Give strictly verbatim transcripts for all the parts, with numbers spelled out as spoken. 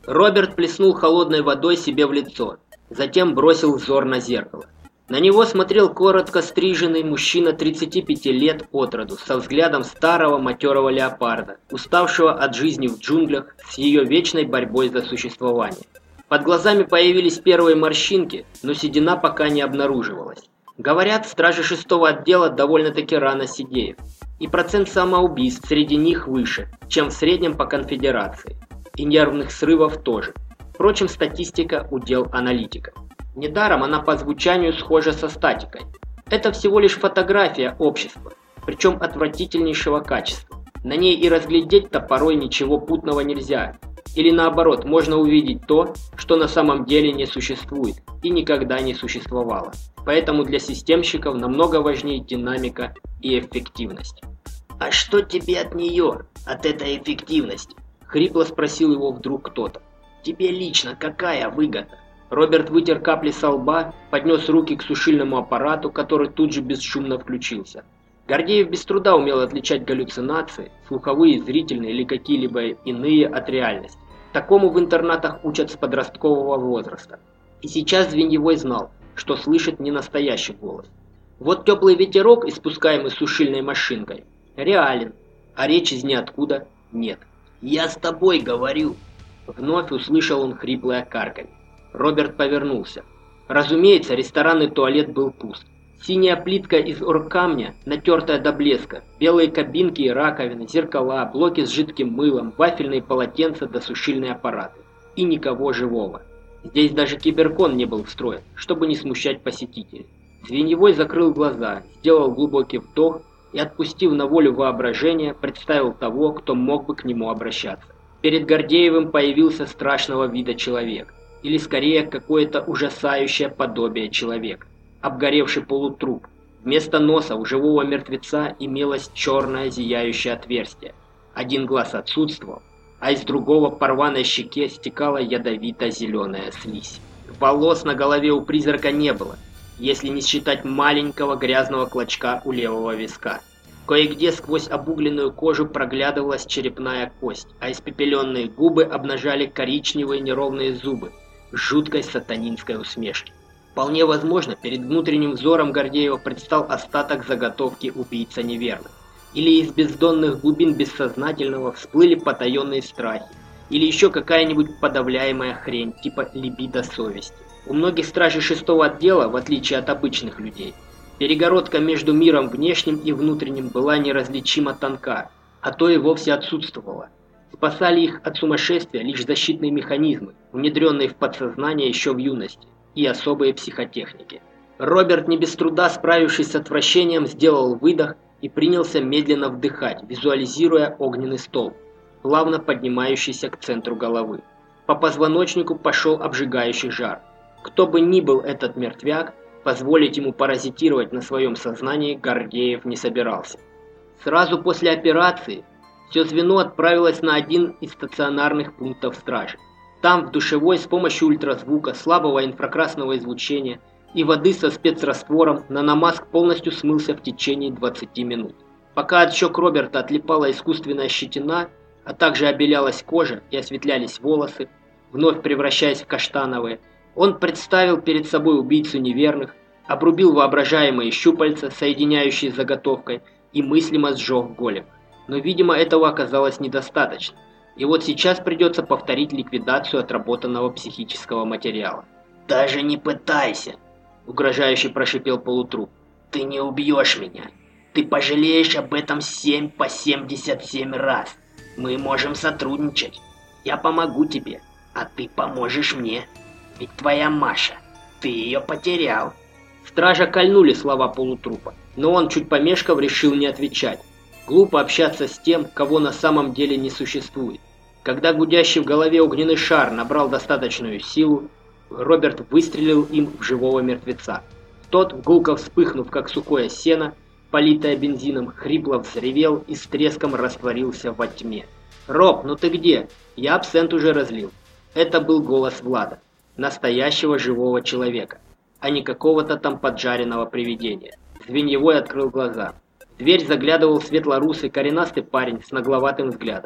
Роберт плеснул холодной водой себе в лицо, затем бросил взор на зеркало. На него смотрел коротко стриженный мужчина тридцати пяти лет от роду, со взглядом старого матерого леопарда, уставшего от жизни в джунглях с ее вечной борьбой за существование. Под глазами появились первые морщинки, но седина пока не обнаруживалась. Говорят, стражи шестого отдела довольно-таки рано седеют, и процент самоубийств среди них выше, чем в среднем по конфедерации, и нервных срывов тоже. Впрочем, статистика – удел аналитика. Недаром она по звучанию схожа со статикой. Это всего лишь фотография общества, причем отвратительнейшего качества. На ней и разглядеть-то порой ничего путного нельзя. Или наоборот, можно увидеть то, что на самом деле не существует и никогда не существовало. Поэтому для системщиков намного важнее динамика и эффективность. «А что тебе от нее, от этой эффективности?» – хрипло спросил его вдруг кто-то. «Тебе лично какая выгода?» Роберт вытер капли со лба, поднес руки к сушильному аппарату, который тут же бесшумно включился. Гордеев без труда умел отличать галлюцинации, слуховые, зрительные или какие-либо иные от реальности. Такому в интернатах учат с подросткового возраста. И сейчас Звеньевой знал, что слышит не настоящий голос. Вот теплый ветерок, испускаемый сушильной машинкой, реален, а речь из ниоткуда нет. «Я с тобой говорю!» Вновь услышал он хриплое карканье. Роберт повернулся. Разумеется, ресторанный туалет был пуст. Синяя плитка из оргкамня, натертая до блеска, белые кабинки и раковины, зеркала, блоки с жидким мылом, вафельные полотенца да сушильные аппараты. И никого живого. Здесь даже киберкон не был встроен, чтобы не смущать посетителей. Звеньевой закрыл глаза, сделал глубокий вдох и, отпустив на волю воображение, представил того, кто мог бы к нему обращаться. Перед Гордеевым появился страшного вида человек. Или скорее какое-то ужасающее подобие человека. Обгоревший полутруп. Вместо носа у живого мертвеца имелось черное зияющее отверстие. Один глаз отсутствовал, а из другого по рваной щеке стекала ядовито-зеленая слизь. Волос на голове у призрака не было, если не считать маленького грязного клочка у левого виска. Кое-где сквозь обугленную кожу проглядывалась черепная кость, а испепеленные губы обнажали коричневые неровные зубы в жуткой сатанинской усмешке. Вполне возможно, перед внутренним взором Гордеева предстал остаток заготовки убийца неверных. Или из бездонных глубин бессознательного всплыли потаенные страхи. Или еще какая-нибудь подавляемая хрень, типа либидо совести. У многих стражей шестого отдела, в отличие от обычных людей, перегородка между миром внешним и внутренним была неразличимо тонка, а то и вовсе отсутствовала. Спасали их от сумасшествия лишь защитные механизмы, внедренные в подсознание еще в юности, и особые психотехники. Роберт, не без труда справившись с отвращением, сделал выдох и принялся медленно вдыхать, визуализируя огненный столб, плавно поднимающийся к центру головы. По позвоночнику пошел обжигающий жар. Кто бы ни был этот мертвяк, позволить ему паразитировать на своем сознании Гордеев не собирался. Сразу после операции все звено отправилось на один из стационарных пунктов стражи. Там, в душевой, с помощью ультразвука, слабого инфракрасного излучения и воды со спецраствором, наномаск полностью смылся в течение двадцати минут. Пока от щек Роберта отлипала искусственная щетина, а также обелялась кожа и осветлялись волосы, вновь превращаясь в каштановые, он представил перед собой убийцу неверных, обрубил воображаемые щупальца, соединяющие с заготовкой, и мыслимо сжег голем. Но, видимо, этого оказалось недостаточно. И вот сейчас придется повторить ликвидацию отработанного психического материала. «Даже не пытайся!» – угрожающе прошипел полутруп. «Ты не убьешь меня! Ты пожалеешь об этом семь по семьдесят семь раз! Мы можем сотрудничать! Я помогу тебе, а ты поможешь мне! Ведь твоя Маша, ты ее потерял!» Стража кольнули слова полутрупа, но он, чуть помешков, решил не отвечать. Глупо общаться с тем, кого на самом деле не существует. Когда гудящий в голове огненный шар набрал достаточную силу, Роберт выстрелил им в живого мертвеца. Тот, гулко вспыхнув, как сухое сено, политое бензином, хрипло взревел и с треском растворился во тьме. «Роб, ну ты где? Я абсент уже разлил». Это был голос Влада, настоящего живого человека, а не какого-то там поджаренного привидения. Звеньевой открыл глаза. В дверь заглядывал светлорусый коренастый парень с нагловатым взглядом.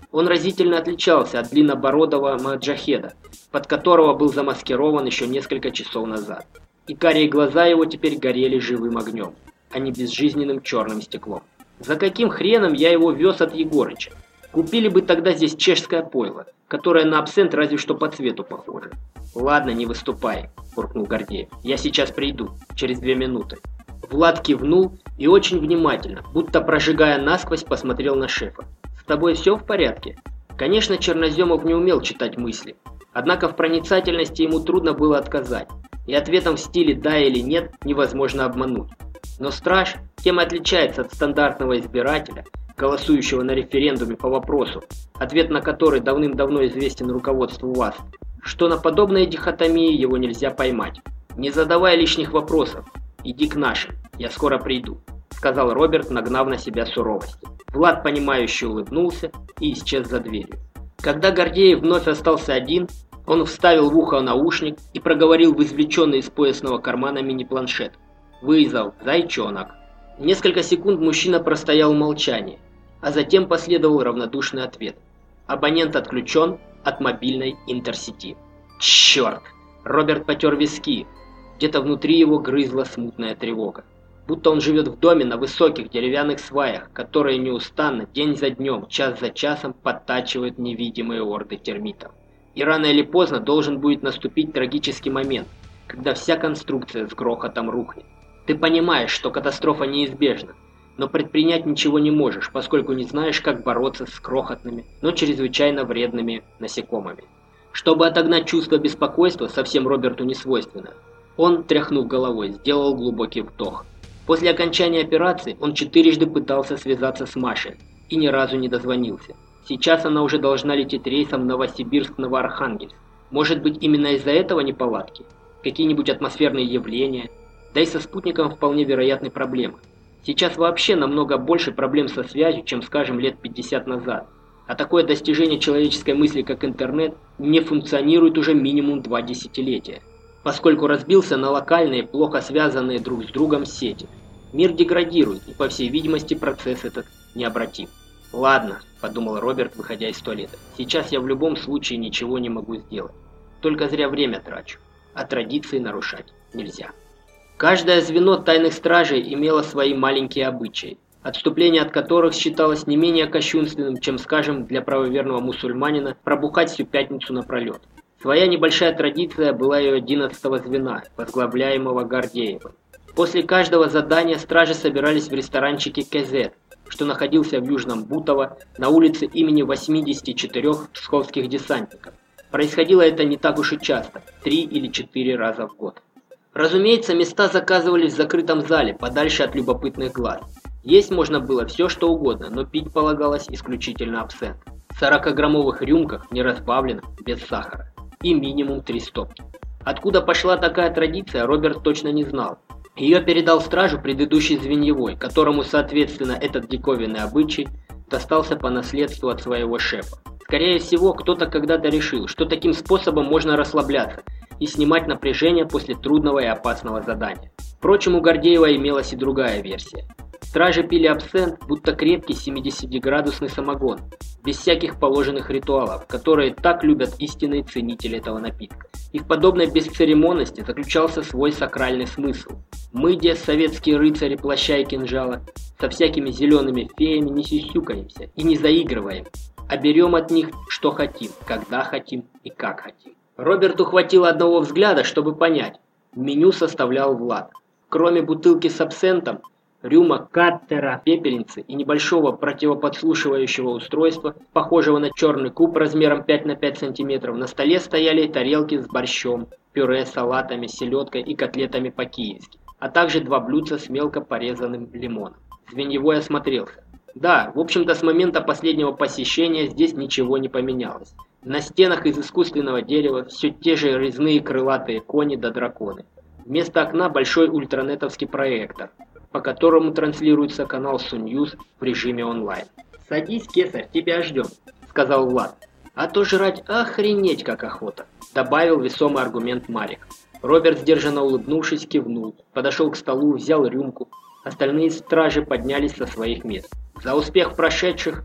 Он разительно отличался от длиннобородого маджахеда, под которого был замаскирован еще несколько часов назад. И карие глаза его теперь горели живым огнем, а не безжизненным черным стеклом. За каким хреном я его вез от Егорыча? Купили бы тогда здесь чешское пойло, которое на абсент разве что по цвету похоже. Ладно, не выступай, буркнул Гордеев. Я сейчас приду, через две минуты. Влад кивнул и очень внимательно, будто прожигая насквозь, посмотрел на шефа. С тобой все в порядке? Конечно, Черноземов не умел читать мысли. Однако в проницательности ему трудно было отказать. И ответом в стиле «да» или «нет» невозможно обмануть. Но страж тем и отличается от стандартного избирателя, голосующего на референдуме по вопросу, ответ на который давным-давно известен руководству ВАС, что на подобные дихотомии его нельзя поймать. «Не задавай лишних вопросов, иди к нашим, я скоро приду», сказал Роберт, нагнав на себя суровость. Влад, понимающе улыбнулся и исчез за дверью. Когда Гордеев вновь остался один, он вставил в ухо наушник и проговорил в извлеченный из поясного кармана мини-планшет. «Вызов, зайчонок». Несколько секунд мужчина простоял в молчании, а затем последовал равнодушный ответ. Абонент отключен от мобильной интерсети. Черт! Роберт потер виски. Где-то внутри его грызла смутная тревога. Будто он живет в доме на высоких деревянных сваях, которые неустанно, день за днем, час за часом подтачивают невидимые орды термитов. И рано или поздно должен будет наступить трагический момент, когда вся конструкция с грохотом рухнет. Ты понимаешь, что катастрофа неизбежна, но предпринять ничего не можешь, поскольку не знаешь, как бороться с крохотными, но чрезвычайно вредными насекомыми. Чтобы отогнать чувство беспокойства, совсем Роберту не свойственно, он, тряхнув головой, сделал глубокий вдох. После окончания операции он четырежды пытался связаться с Машей и ни разу не дозвонился. Сейчас она уже должна лететь рейсом Новосибирск-Новоархангельск. Может быть, именно из-за этого неполадки? Какие-нибудь атмосферные явления? Да и со спутником вполне вероятны проблемы. Сейчас вообще намного больше проблем со связью, чем, скажем, лет пятьдесят назад. А такое достижение человеческой мысли, как интернет, не функционирует уже минимум два десятилетия, поскольку разбился на локальные, плохо связанные друг с другом сети. Мир деградирует, и, по всей видимости, процесс этот необратим. «Ладно», – подумал Роберт, выходя из туалета, – «сейчас я в любом случае ничего не могу сделать. Только зря время трачу, а традиции нарушать нельзя». Каждое звено тайных стражей имело свои маленькие обычаи, отступление от которых считалось не менее кощунственным, чем, скажем, для правоверного мусульманина пробухать всю пятницу напролет. Своя небольшая традиция была и у одиннадцатого звена, возглавляемого Гордеевым. После каждого задания стражи собирались в ресторанчике «Кезет», что находился в Южном Бутово, на улице имени восьмидесяти четырёх псковских десантников. Происходило это не так уж и часто, три или четыре раза в год. Разумеется, места заказывались в закрытом зале, подальше от любопытных глаз. Есть можно было все, что угодно, но пить полагалось исключительно абсент. В сорокаграммовых рюмках, не разбавленных, без сахара. И минимум три стопки. Откуда пошла такая традиция, Роберт точно не знал. Ее передал стражу предыдущий звеньевой, которому, соответственно, этот диковинный обычай достался по наследству от своего шефа. Скорее всего, кто-то когда-то решил, что таким способом можно расслабляться и снимать напряжение после трудного и опасного задания. Впрочем, у Гордеева имелась и другая версия. Стражи пили абсент, будто крепкий семидесятиградусный самогон, без всяких положенных ритуалов, которые так любят истинные ценители этого напитка. И в подобной бесцеремонности заключался свой сакральный смысл. Мы, где советские рыцари плаща и кинжала, со всякими зелеными феями не сюсюкаемся и не заигрываем, а берем от них, что хотим, когда хотим и как хотим. Роберту хватило одного взгляда, чтобы понять. Меню составлял Влад. Кроме бутылки с абсентом, рюмок, каттера, пепельницы и небольшого противоподслушивающего устройства, похожего на черный куб размером пять на пять сантиметров, на столе стояли тарелки с борщом, пюре, салатами, селедкой и котлетами по-киевски, а также два блюдца с мелко порезанным лимоном. Звеньевой осмотрелся. Да, в общем-то, с момента последнего посещения здесь ничего не поменялось. На стенах из искусственного дерева все те же резные крылатые кони да драконы. Вместо окна большой ультранетовский проектор, по которому транслируется канал Суньюз в режиме онлайн. «Садись, кесарь, тебя ждем», — сказал Влад. «А то жрать охренеть как охота», — добавил весомый аргумент Марик. Роберт, сдержанно улыбнувшись, кивнул, подошел к столу, взял рюмку. Остальные стражи поднялись со своих мест. За успех прошедших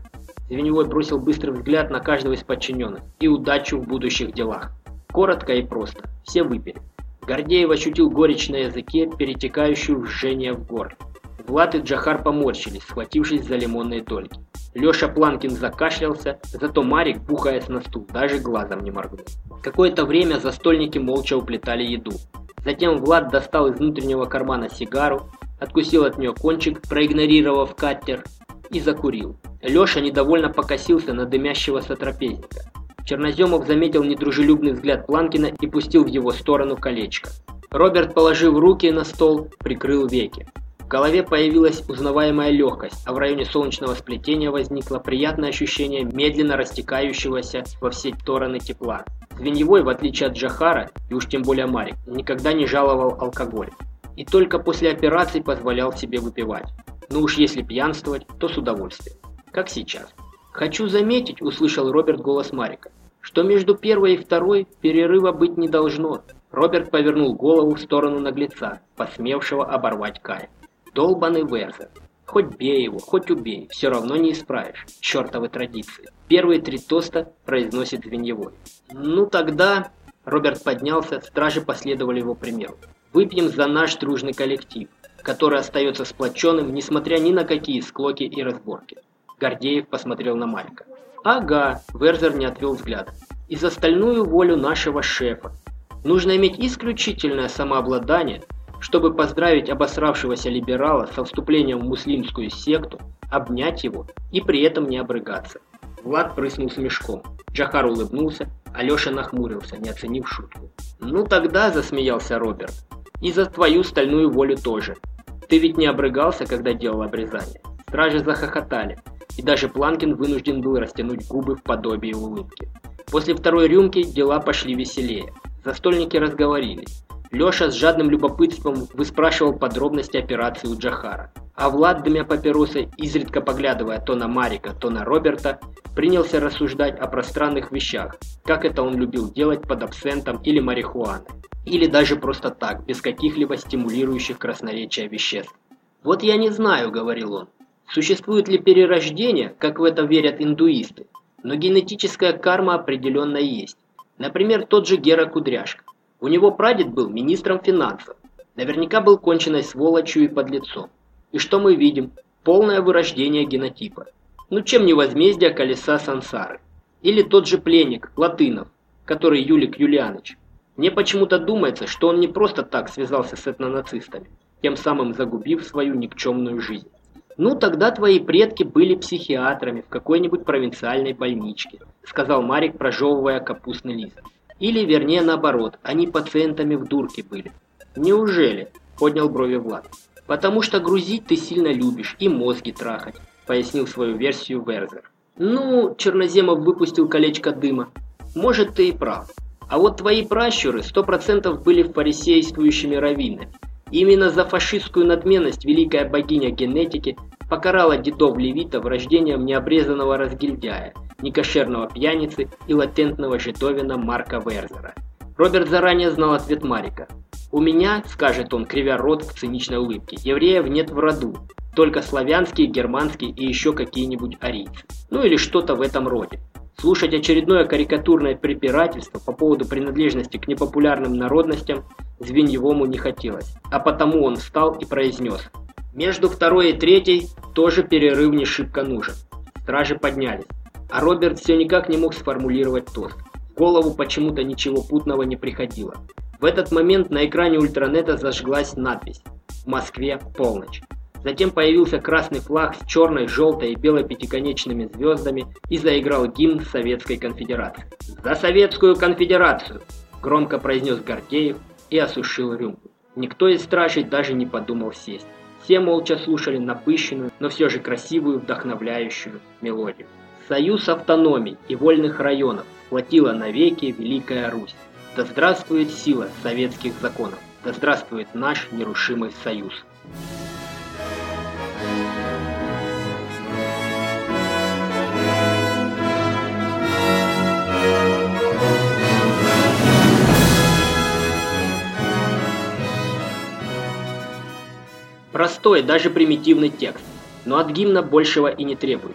Звеньевой бросил быстрый взгляд на каждого из подчиненных и удачу в будущих делах. Коротко и просто. Все выпили. Гордеев ощутил горечь на языке, перетекающую в жжение в горле. Влад и Джохар поморщились, схватившись за лимонные дольки. Леша Планкин закашлялся, зато Марик, бухаясь на стул, даже глазом не моргнул. Какое-то время застольники молча уплетали еду. Затем Влад достал из внутреннего кармана сигару, откусил от нее кончик, проигнорировав каттер, и закурил. Леша недовольно покосился на дымящегося трапезника. Черноземов заметил недружелюбный взгляд Планкина и пустил в его сторону колечко. Роберт, положив руки на стол, прикрыл веки. В голове появилась узнаваемая легкость, а в районе солнечного сплетения возникло приятное ощущение медленно растекающегося во все стороны тепла. Звеньевой, в отличие от Джохара, и уж тем более Марик, никогда не жаловал алкоголь. И только после операции позволял себе выпивать. Ну уж если пьянствовать, то с удовольствием. Как сейчас. «Хочу заметить», — услышал Роберт голос Марика, «что между первой и второй перерыва быть не должно». Роберт повернул голову в сторону наглеца, посмевшего оборвать Кая. Долбаный Верзер. Хоть бей его, хоть убей, все равно не исправишь. Чертовы традиции. Первые три тоста произносит Звеньевой. «Ну тогда...» Роберт поднялся, стражи последовали его примеру. «Выпьем за наш дружный коллектив, который остается сплоченным, несмотря ни на какие склоки и разборки». Гордеев посмотрел на Марика. «Ага», Верзер не отвел взгляд. «И за стальную волю нашего шефа. Нужно иметь исключительное самообладание, чтобы поздравить обосравшегося либерала со вступлением в муслимскую секту, обнять его и при этом не обрыгаться». Влад прыснул смешком. Джохар улыбнулся, а Леша нахмурился, не оценив шутку. «Ну тогда», — засмеялся Роберт, — «и за твою стальную волю тоже. Ты ведь не обрыгался, когда делал обрезание». Стражи захохотали, и даже Планкин вынужден был растянуть губы в подобии улыбки. После второй рюмки дела пошли веселее. Застольники разговорились. Леша с жадным любопытством выспрашивал подробности операции у Джохара, а Влад, дымя папиросой, изредка поглядывая то на Марика, то на Роберта, принялся рассуждать о пространных вещах, как это он любил делать под абсентом или марихуаной, или даже просто так, без каких-либо стимулирующих красноречия веществ. «Вот я не знаю», — говорил он, — «существует ли перерождение, как в это верят индуисты, но генетическая карма определенно есть. Например, тот же Гера Кудряшка. У него прадед был министром финансов. Наверняка был конченной сволочью и подлецом. И что мы видим? Полное вырождение генотипа. Ну чем не возмездие колеса сансары? Или тот же пленник, Латынов, который Юлик Юлианыч. Мне почему-то думается, что он не просто так связался с этнонацистами, тем самым загубив свою никчемную жизнь. «Ну, тогда твои предки были психиатрами в какой-нибудь провинциальной больничке», сказал Марик, прожевывая капустный лист. «Или, вернее, наоборот, они пациентами в дурке были». «Неужели?» – поднял брови Влад. «Потому что грузить ты сильно любишь и мозги трахать», – пояснил свою версию Верзер. «Ну», – Черноземов выпустил колечко дыма, – «может, ты и прав. А вот твои пращуры сто процентов были фарисействующими раввинами. Именно за фашистскую надменность великая богиня генетики покарала дедов-левитов рождением необрезанного разгильдяя, некошерного пьяницы и латентного жидовина Марка Верзера». Роберт заранее знал ответ Марика. «У меня, — скажет он, кривя рот в циничной улыбке, — евреев нет в роду, только славянские, германские и еще какие-нибудь арийцы. Ну или что-то в этом роде». Слушать очередное карикатурное препирательство по поводу принадлежности к непопулярным народностям Звеньевому не хотелось, а потому он встал и произнес: «Между второй и третьей тоже перерыв не шибко нужен». Стражи поднялись, а Роберт все никак не мог сформулировать тост. В голову почему-то ничего путного не приходило. В этот момент на экране ультранета зажглась надпись: «В Москве полночь». Затем появился красный флаг с черной, желтой и белой пятиконечными звездами и заиграл гимн Советской Конфедерации. «За Советскую Конфедерацию!» – громко произнес Гордеев и осушил рюмку. Никто из стражей даже не подумал сесть. Все молча слушали напыщенную, но все же красивую, вдохновляющую мелодию. «Союз автономий и вольных районов сплотила навеки Великая Русь. Да здравствует сила советских законов! Да здравствует наш нерушимый союз!» Простой, даже примитивный текст, но от гимна большего и не требуется.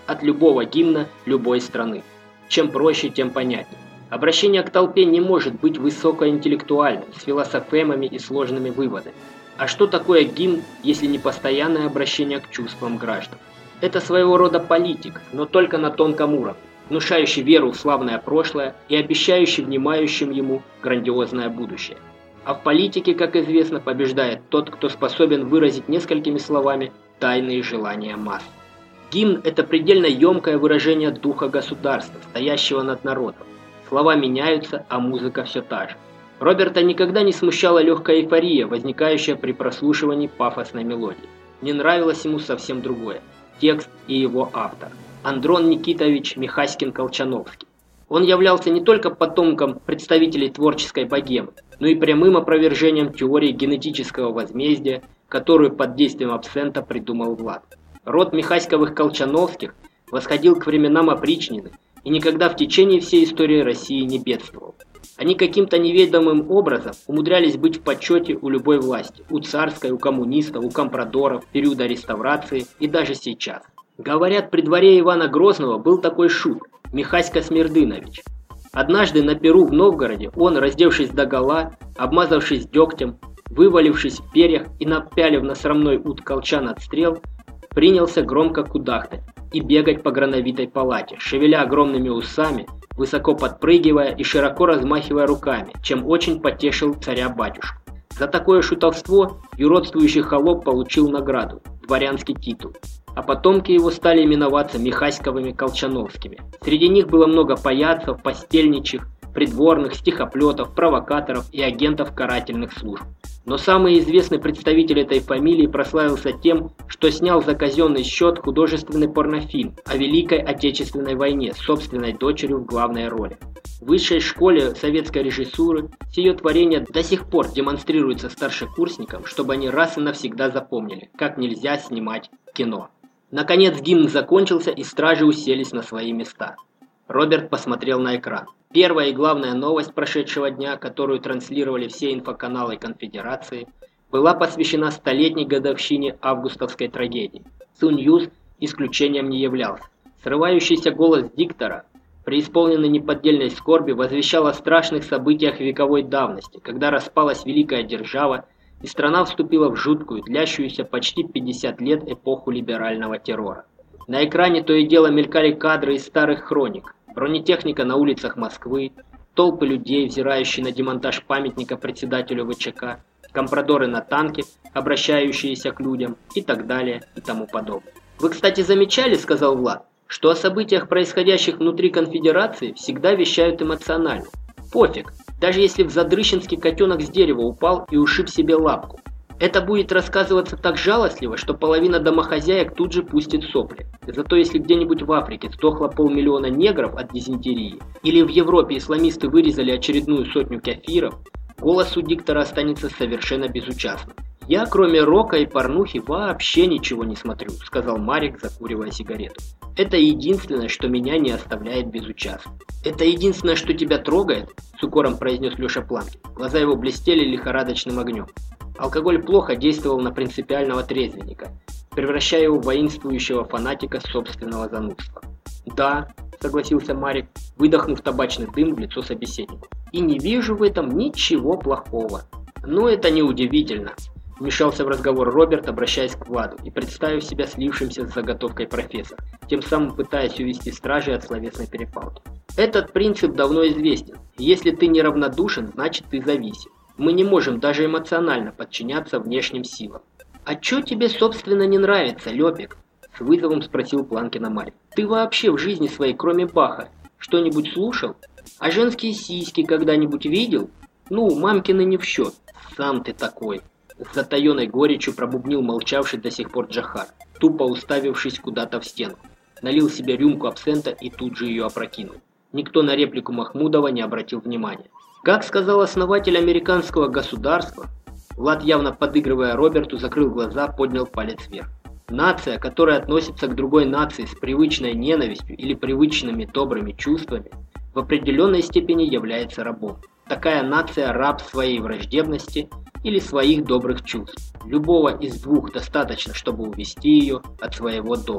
от любого гимна любой страны. Чем проще, тем понятнее. Обращение к толпе не может быть высокоинтеллектуальным, с философемами и сложными выводами. А что такое гимн, если не постоянное обращение к чувствам граждан? Это своего рода политик, но только на тонком уровне, внушающий веру в славное прошлое и обещающий внимающим ему грандиозное будущее. А в политике, как известно, побеждает тот, кто способен выразить несколькими словами тайные желания масс. Гимн – это предельно емкое выражение духа государства, стоящего над народом. Слова меняются, а музыка все та же. Роберта никогда не смущала легкая эйфория, возникающая при прослушивании пафосной мелодии. Не нравилось ему совсем другое – текст и его автор – Андрон Никитович Михаськин-Колчановский. Он являлся не только потомком представителей творческой богемы, но и прямым опровержением теории генетического возмездия, которую под действием абсента придумал Влад. Род Михаськовых-Колчановских восходил к временам опричнины и никогда в течение всей истории России не бедствовал. Они каким-то неведомым образом умудрялись быть в почете у любой власти, у царской, у коммунистов, у компрадоров, периода реставрации и даже сейчас. Говорят, при дворе Ивана Грозного был такой шут – Михаська Смердынович. Однажды на пиру в Новгороде он, раздевшись догола, обмазавшись дегтем, вывалившись в перьях и напялив на срамной ут колчан от стрел, принялся громко кудахтать и бегать по грановитой палате, шевеля огромными усами, высоко подпрыгивая и широко размахивая руками, чем очень потешил царя-батюшку. За такое шутовство юродствующий холоп получил награду – дворянский титул. А потомки его стали именоваться Михаськовыми Колчановскими. Среди них было много паяцев, постельничих, придворных, стихоплетов, провокаторов и агентов карательных служб. Но самый известный представитель этой фамилии прославился тем, что снял за казенный счет художественный порнофильм о Великой Отечественной войне с собственной дочерью в главной роли. В высшей школе советской режиссуры сие творение до сих пор демонстрируется старшекурсникам, чтобы они раз и навсегда запомнили, как нельзя снимать кино. Наконец гимн закончился, и стражи уселись на свои места. Роберт посмотрел на экран. Первая и главная новость прошедшего дня, которую транслировали все инфоканалы Конфедерации, была посвящена столетней годовщине августовской трагедии. Суньюз исключением не являлся. Срывающийся голос диктора, преисполненный неподдельной скорби, возвещал о страшных событиях вековой давности, когда распалась великая держава, и страна вступила в жуткую, длящуюся почти пятьдесят лет эпоху либерального террора. На экране то и дело мелькали кадры из старых хроник. Бронетехника на улицах Москвы, толпы людей, взирающие на демонтаж памятника председателю ВЧК, компрадоры на танке, обращающиеся к людям и так далее и тому подобное. «Вы, кстати, замечали, — сказал Влад, — что о событиях, происходящих внутри конфедерации, всегда вещают эмоционально. Пофиг, даже если в Задрыщенске котенок с дерева упал и ушиб себе лапку. Это будет рассказываться так жалостливо, что половина домохозяек тут же пустит сопли. Зато если где-нибудь в Африке сдохло полмиллиона негров от дизентерии, или в Европе исламисты вырезали очередную сотню кафиров, голос у диктора останется совершенно безучастным. «Я, кроме рока и порнухи, вообще ничего не смотрю», — сказал Марик, закуривая сигарету. «Это единственное, что меня не оставляет безучастным». «Это единственное, что тебя трогает?» — с укором произнес Леша Планкин. Глаза его блестели лихорадочным огнем. Алкоголь плохо действовал на принципиального трезвенника, превращая его в воинствующего фанатика собственного занудства. «Да», — согласился Марик, выдохнув табачный дым в лицо собеседнику. «И не вижу в этом ничего плохого». «Ну, это неудивительно», — вмешался в разговор Роберт, обращаясь к Владу и представив себя слившимся с заготовкой профессора, тем самым пытаясь увести стражей от словесной перепалки. «Этот принцип давно известен. Если ты неравнодушен, значит ты зависим. Мы не можем даже эмоционально подчиняться внешним силам». «А чё тебе, собственно, не нравится, Лёпик?» — с вызовом спросил Планкина Марик. «Ты вообще в жизни своей, кроме Баха, что-нибудь слушал? А женские сиськи когда-нибудь видел? Ну, мамкины не в счет. Сам ты такой!» С затаенной горечью пробубнил молчавший до сих пор Джохар, тупо уставившись куда-то в стену. Налил себе рюмку абсента и тут же ее опрокинул. Никто на реплику Махмудова не обратил внимания. Как сказал основатель американского государства, Влад, явно подыгрывая Роберту, закрыл глаза, поднял палец вверх. Нация, которая относится к другой нации с привычной ненавистью или привычными добрыми чувствами, в определенной степени является рабом. Такая нация раб своей враждебности или своих добрых чувств. Любого из двух достаточно, чтобы увести ее от своего долга.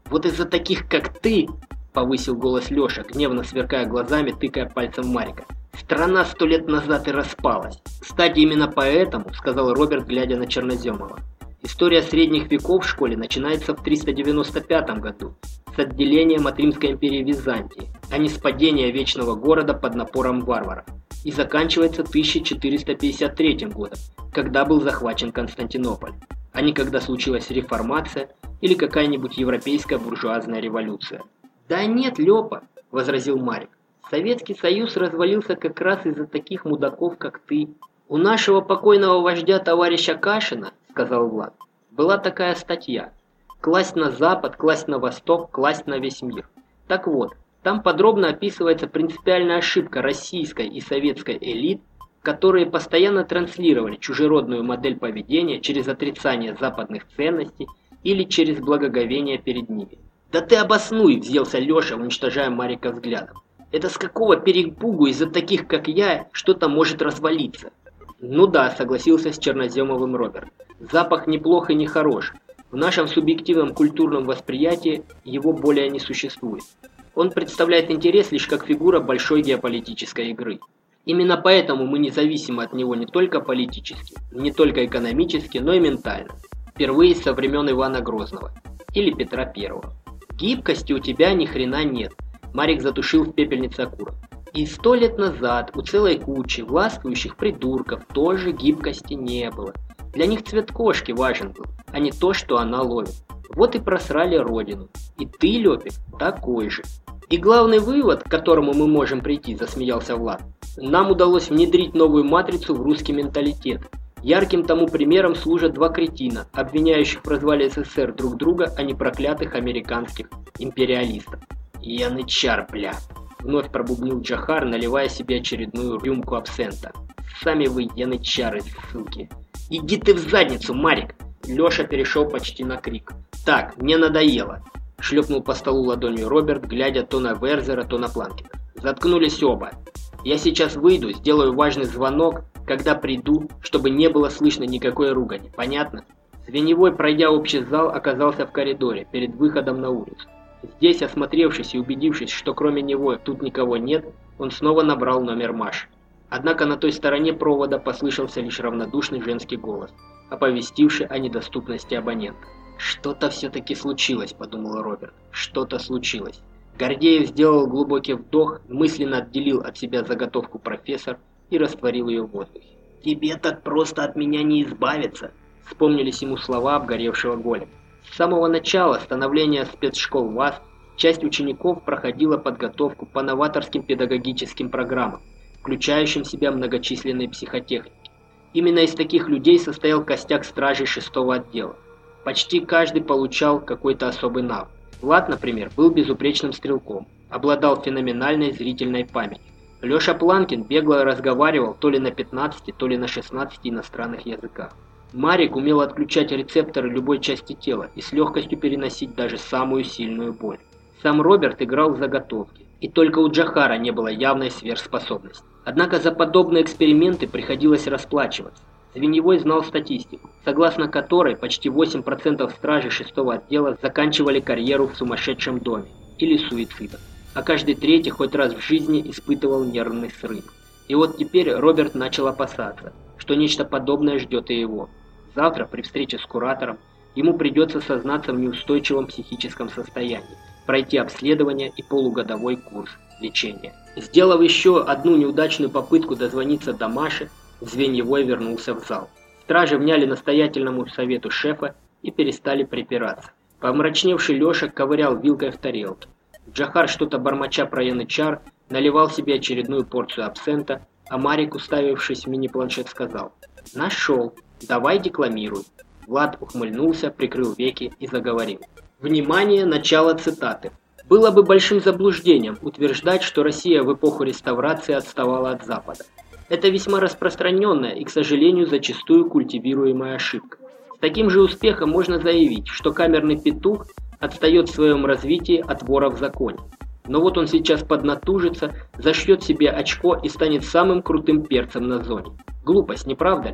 Вот из-за таких, как ты, повысил голос Леша, гневно сверкая глазами, тыкая пальцем в Марика, страна сто лет назад и распалась. Кстати, именно поэтому, сказал Роберт, глядя на Черноземова, история средних веков в школе начинается в триста девяносто пятом году с отделением от Римской империи Византии, а не с падения вечного города под напором варваров, и заканчивается тысяча четыреста пятьдесят третьим годом, когда был захвачен Константинополь, а не когда случилась реформация или какая-нибудь европейская буржуазная революция. «Да нет, Лёпа», — возразил Марик, — «Советский Союз развалился как раз из-за таких мудаков, как ты. У нашего покойного вождя товарища Кашина, — сказал Влад, — была такая статья: «Класть на Запад, класть на Восток, класть на весь мир». Так вот, там подробно описывается принципиальная ошибка российской и советской элит, которые постоянно транслировали чужеродную модель поведения через отрицание западных ценностей или через благоговение перед ними. «Да ты обоснуй!» – взялся Леша, уничтожая Марика взглядом. «Это с какого перепугу из-за таких, как я, что-то может развалиться?» «Ну да», – согласился с Черноземовым Роберт. «Запах неплох и не хорош. В нашем субъективном культурном восприятии его более не существует. Он представляет интерес лишь как фигура большой геополитической игры. Именно поэтому мы независимы от него не только политически, не только экономически, но и ментально. Впервые со времен Ивана Грозного или Петра Первого. Гибкости у тебя ни хрена нет». Марик затушил в пепельнице окурок. «И сто лет назад у целой кучи властвующих придурков тоже гибкости не было. Для них цвет кошки важен был, а не то, что она ловит. Вот и просрали родину. И ты, Лёпик, такой же». «И главный вывод, к которому мы можем прийти», – засмеялся Влад, – «нам удалось внедрить новую матрицу в русский менталитет. Ярким тому примером служат два кретина, обвиняющих в развале СССР друг друга, а не проклятых американских империалистов». «Янычар, бля!» – вновь пробубнил Джохар, наливая себе очередную рюмку абсента. «Сами вы янычары, суки!» «Иди ты в задницу, Марик!» Леша перешел почти на крик. «Так, мне надоело!» – шлепнул по столу ладонью Роберт, глядя то на Верзера, то на Планкина. «Заткнулись оба. Я сейчас выйду, сделаю важный звонок, когда приду, чтобы не было слышно никакой ругани. Понятно?» Звеневой, пройдя общий зал, оказался в коридоре, перед выходом на улицу. Здесь, осмотревшись и убедившись, что кроме него тут никого нет, он снова набрал номер Маши. Однако на той стороне провода послышался лишь равнодушный женский голос, оповестивший о недоступности абонента. «Что-то все-таки случилось», – подумал Роберт. «Что-то случилось». Гордеев сделал глубокий вдох, мысленно отделил от себя заготовку профессор и растворил ее в воздухе. «Тебе так просто от меня не избавиться», – вспомнились ему слова обгоревшего голема. С самого начала становления спецшкол ВАС часть учеников проходила подготовку по новаторским педагогическим программам, включающим в себя многочисленные психотехники. Именно из таких людей состоял костяк стражей шестого отдела. Почти каждый получал какой-то особый навык. Влад, например, был безупречным стрелком, обладал феноменальной зрительной памятью. Леша Планкин бегло разговаривал то ли на пятнадцати, то ли на шестнадцати иностранных языках. Марик умел отключать рецепторы любой части тела и с легкостью переносить даже самую сильную боль. Сам Роберт играл в заготовки, и только у Джохара не было явной сверхспособности. Однако за подобные эксперименты приходилось расплачиваться. Звеневой знал статистику, согласно которой почти восемь процентов стражей шестого отдела заканчивали карьеру в сумасшедшем доме или суицидом, а каждый третий хоть раз в жизни испытывал нервный срыв. И вот теперь Роберт начал опасаться, что нечто подобное ждет и его. Завтра при встрече с куратором ему придется сознаться в неустойчивом психическом состоянии, пройти обследование и полугодовой курс лечения. Сделав еще одну неудачную попытку дозвониться до Маши, Звеньевой вернулся в зал. Стражи вняли настоятельному совету шефа и перестали припираться. Помрачневший Леша ковырял вилкой в тарелке. Джохар, что-то бормоча про янычар, наливал себе очередную порцию абсента, а Марик, уставившись в мини-планшет, сказал: «Нашел. Давай декламируй». Влад ухмыльнулся, прикрыл веки и заговорил. Внимание, начало цитаты. «Было бы большим заблуждением утверждать, что Россия в эпоху реставрации отставала от Запада. Это весьма распространенная и, к сожалению, зачастую культивируемая ошибка. С таким же успехом можно заявить, что камерный петух отстает в своем развитии от вора в законе. Но вот он сейчас поднатужится, зашьет себе очко и станет самым крутым перцем на зоне. Глупость, не правда ли?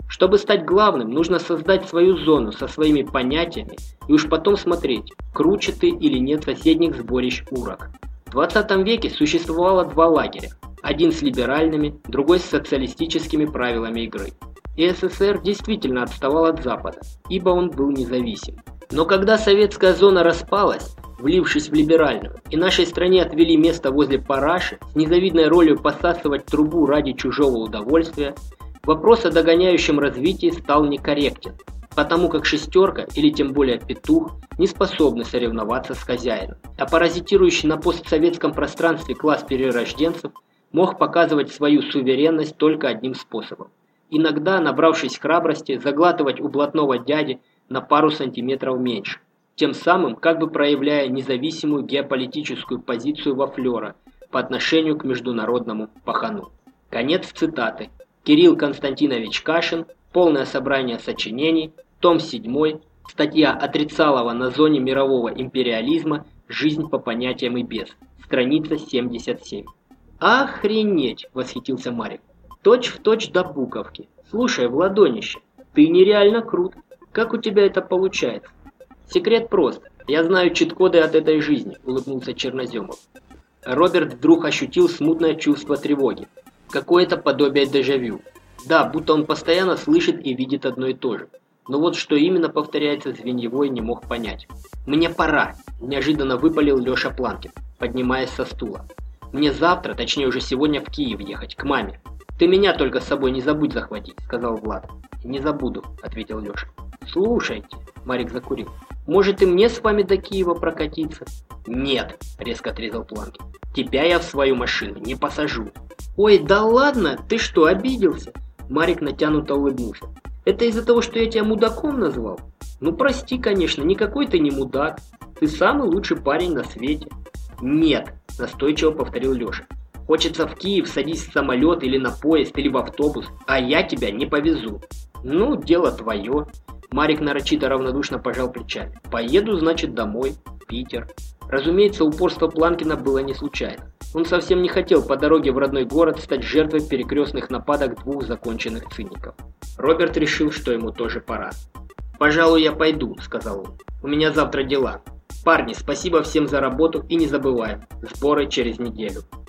Чтобы стать главным, нужно создать свою зону со своими понятиями и уж потом смотреть, круче ты или нет соседних сборищ урок. В двадцатом веке существовало два лагеря. Один с либеральными, другой с социалистическими правилами игры. И СССР действительно отставал от Запада, ибо он был независим. Но когда советская зона распалась, влившись в либеральную, и нашей стране отвели место возле параши с незавидной ролью посасывать трубу ради чужого удовольствия, вопрос о догоняющем развитии стал некорректен, потому как шестерка, или тем более петух, не способны соревноваться с хозяином, а паразитирующий на постсоветском пространстве класс перерожденцев мог показывать свою суверенность только одним способом. Иногда, набравшись храбрости, заглатывать у блатного дяди на пару сантиметров меньше, тем самым как бы проявляя независимую геополитическую позицию во флера по отношению к международному пахану. Конец цитаты. Кирилл Константинович Кашин, полное собрание сочинений, том седьмой, статья Отрицалова на зоне мирового империализма «Жизнь по понятиям и без», страница семьдесят семь. «Охренеть!» – восхитился Марик. «Точь в точь до буковки. Слушай, Владонище, ты нереально крут. Как у тебя это получается?» «Секрет прост. Я знаю чит-коды от этой жизни», – улыбнулся Черноземов. Роберт вдруг ощутил смутное чувство тревоги. Какое-то подобие дежавю. Да, будто он постоянно слышит и видит одно и то же. Но вот что именно повторяется, Звеньевой не мог понять. «Мне пора», – неожиданно выпалил Леша Планкин, поднимаясь со стула. «Мне завтра, точнее уже сегодня в Киев ехать, к маме». «Ты меня только с собой не забудь захватить», – сказал Влад. «Не забуду», – ответил Леша. «Слушайте», – Марик закурил, – «может и мне с вами до Киева прокатиться?» «Нет», – резко отрезал Планкин. «Тебя я в свою машину не посажу». «Ой, да ладно, ты что, обиделся?» Марик натянуто улыбнулся. «Это из-за того, что я тебя мудаком назвал? Ну прости, конечно, никакой ты не мудак. Ты самый лучший парень на свете». «Нет», – настойчиво повторил Леша. «Хочется в Киев, садись в самолет или на поезд или в автобус, а я тебя не повезу». «Ну, дело твое». Марик нарочито равнодушно пожал плечами. «Поеду, значит, домой, в Питер». Разумеется, упорство Планкина было не случайно. Он совсем не хотел по дороге в родной город стать жертвой перекрестных нападок двух законченных циников. Роберт решил, что ему тоже пора. «Пожалуй, я пойду», — сказал он. «У меня завтра дела. Парни, спасибо всем за работу и не забываем, сборы через неделю».